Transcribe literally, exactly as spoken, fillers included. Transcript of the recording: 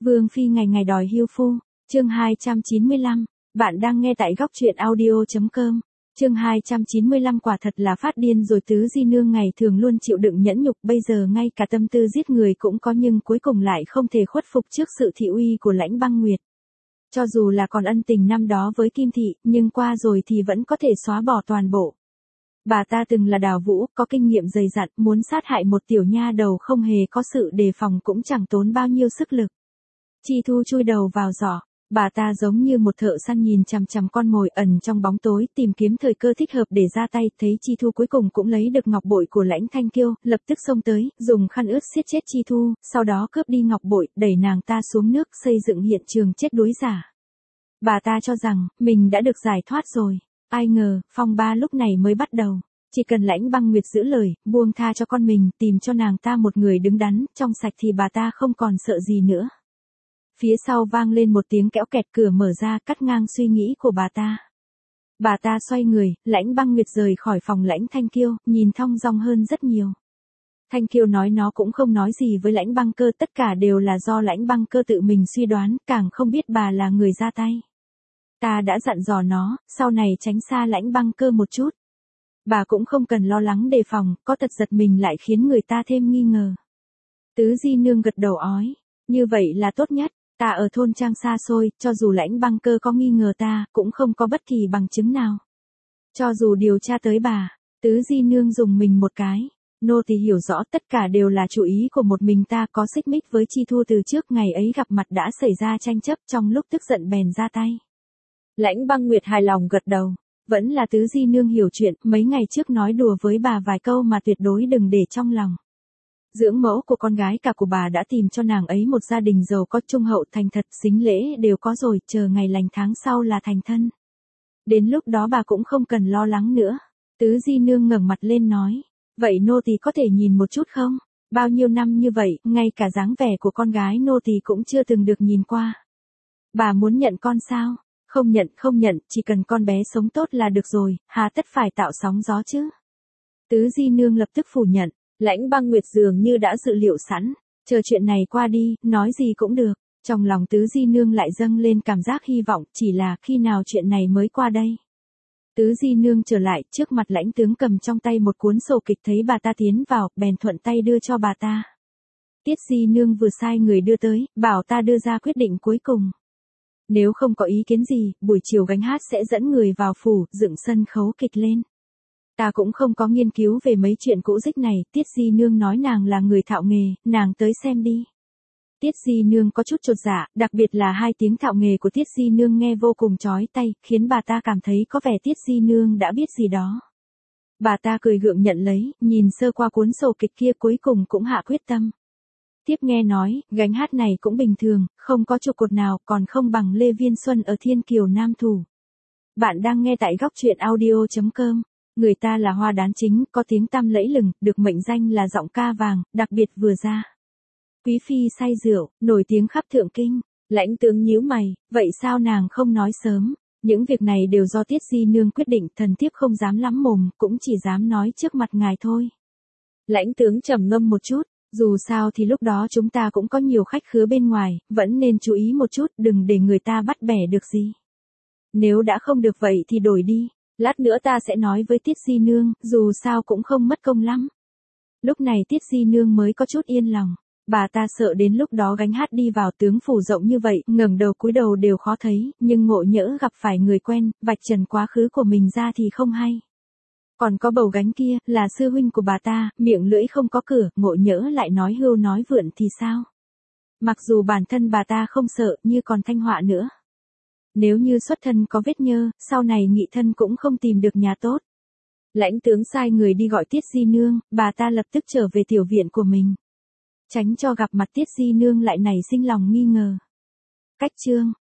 Vương phi ngày ngày đòi hưu phu, chương hai trăm chín mươi lăm, bạn đang nghe tại góc truyện audio.com. Chương hai trăm chín mươi lăm quả thật là phát điên rồi, Tứ Di Nương ngày thường luôn chịu đựng nhẫn nhục, bây giờ ngay cả tâm tư giết người cũng có, nhưng cuối cùng lại không thể khuất phục trước sự thị uy của Lãnh Băng Nguyệt. Cho dù là còn ân tình năm đó với Kim Thị, nhưng qua rồi thì vẫn có thể xóa bỏ toàn bộ. Bà ta từng là đào vũ, có kinh nghiệm dày dặn, muốn sát hại một tiểu nha đầu không hề có sự đề phòng cũng chẳng tốn bao nhiêu sức lực. Chi Thu chui đầu vào giỏ, bà ta giống như một thợ săn nhìn chằm chằm con mồi ẩn trong bóng tối, tìm kiếm thời cơ thích hợp để ra tay. Thấy Chi Thu cuối cùng cũng lấy được ngọc bội của Lãnh Thanh Kiêu, lập tức xông tới, dùng khăn ướt siết chết Chi Thu, sau đó cướp đi ngọc bội, đẩy nàng ta xuống nước, xây dựng hiện trường chết đuối giả. Bà ta cho rằng mình đã được giải thoát rồi, ai ngờ phong ba lúc này mới bắt đầu. Chỉ cần Lãnh Băng Nguyệt giữ lời, buông tha cho con mình, tìm cho nàng ta một người đứng đắn, trong sạch thì bà ta không còn sợ gì nữa. Phía sau vang lên một tiếng kéo kẹt, cửa mở ra, cắt ngang suy nghĩ của bà ta. Bà ta xoay người, Lãnh Băng Nguyệt rời khỏi phòng Lãnh Thanh Kiêu, nhìn thong dong hơn rất nhiều. Thanh Kiêu nói nó cũng không nói gì với Lãnh Băng Cơ, tất cả đều là do Lãnh Băng Cơ tự mình suy đoán, càng không biết bà là người ra tay. Ta đã dặn dò nó, sau này tránh xa Lãnh Băng Cơ một chút. Bà cũng không cần lo lắng đề phòng, có tật giật mình lại khiến người ta thêm nghi ngờ. Tứ Di Nương gật đầu ói, như vậy là tốt nhất. Ta ở thôn trang xa xôi, cho dù Lãnh Băng Cơ có nghi ngờ ta, cũng không có bất kỳ bằng chứng nào. Cho dù điều tra tới bà, Tứ Di Nương dùng mình một cái. Nô tỳ hiểu rõ tất cả đều là chủ ý của một mình ta, có xích mích với Chi Thu từ trước, ngày ấy gặp mặt đã xảy ra tranh chấp, trong lúc tức giận bèn ra tay. Lãnh Băng Nguyệt hài lòng gật đầu, vẫn là Tứ Di Nương hiểu chuyện, mấy ngày trước nói đùa với bà vài câu mà tuyệt đối đừng để trong lòng. Dưỡng mẫu của con gái cả của bà đã tìm cho nàng ấy một gia đình giàu có, trung hậu, thành thật, sính lễ đều có rồi, chờ ngày lành tháng sau là thành thân. Đến lúc đó bà cũng không cần lo lắng nữa. Tứ Di Nương ngẩng mặt lên nói, vậy nô tỳ có thể nhìn một chút không? Bao nhiêu năm như vậy, ngay cả dáng vẻ của con gái nô tỳ cũng chưa từng được nhìn qua. Bà muốn nhận con sao? Không nhận, không nhận, chỉ cần con bé sống tốt là được rồi, hà tất phải tạo sóng gió chứ? Tứ Di Nương lập tức phủ nhận. Lãnh Băng Nguyệt dường như đã dự liệu sẵn, chờ chuyện này qua đi, nói gì cũng được. Trong lòng Tứ Di Nương lại dâng lên cảm giác hy vọng, chỉ là khi nào chuyện này mới qua đây. Tứ Di Nương trở lại, trước mặt Lãnh tướng cầm trong tay một cuốn sổ kịch, thấy bà ta tiến vào, bèn thuận tay đưa cho bà ta. Tiết Di Nương vừa sai người đưa tới, bảo ta đưa ra quyết định cuối cùng. Nếu không có ý kiến gì, buổi chiều gánh hát sẽ dẫn người vào phủ, dựng sân khấu kịch lên. Ta cũng không có nghiên cứu về mấy chuyện cũ dích này, Tiết Di Nương nói nàng là người thạo nghề, nàng tới xem đi. Tiết Di Nương có chút chột dạ, đặc biệt là hai tiếng thạo nghề của Tiết Di Nương nghe vô cùng chói tai, khiến bà ta cảm thấy có vẻ Tiết Di Nương đã biết gì đó. Bà ta cười gượng nhận lấy, nhìn sơ qua cuốn sổ kịch kia, cuối cùng cũng hạ quyết tâm. Tiếp nghe nói, gánh hát này cũng bình thường, không có trụ cột nào, còn không bằng Lê Viên Xuân ở Thiên Kiều Nam Thủ. Bạn đang nghe tại góc truyện audio.com. Người ta là hoa đán chính, có tiếng tăm lẫy lừng, được mệnh danh là giọng ca vàng, đặc biệt vừa ra. Quý phi say rượu, nổi tiếng khắp thượng kinh. Lãnh tướng nhíu mày, vậy sao nàng không nói sớm? Những việc này đều do Tiết Di Nương quyết định, thần thiếp không dám lắm mồm, cũng chỉ dám nói trước mặt ngài thôi. Lãnh tướng trầm ngâm một chút, dù sao thì lúc đó chúng ta cũng có nhiều khách khứa bên ngoài, vẫn nên chú ý một chút, đừng để người ta bắt bẻ được gì. Nếu đã không được vậy thì đổi đi. Lát nữa ta sẽ nói với Tiết Di Nương, dù sao cũng không mất công lắm. Lúc này Tiết Di Nương mới có chút yên lòng. Bà ta sợ đến lúc đó gánh hát đi vào tướng phủ rộng như vậy, ngẩng đầu cúi đầu đều khó thấy, nhưng ngộ nhỡ gặp phải người quen, vạch trần quá khứ của mình ra thì không hay. Còn có bầu gánh kia, là sư huynh của bà ta, miệng lưỡi không có cửa, ngộ nhỡ lại nói hưu nói vượn thì sao? Mặc dù bản thân bà ta không sợ, như còn Thanh Họa nữa. Nếu như xuất thân có vết nhơ, sau này nghị thân cũng không tìm được nhà tốt. Lãnh tướng sai người đi gọi Tiết Di Nương, bà ta lập tức trở về tiểu viện của mình. Tránh cho gặp mặt Tiết Di Nương lại nảy sinh lòng nghi ngờ. Cách chương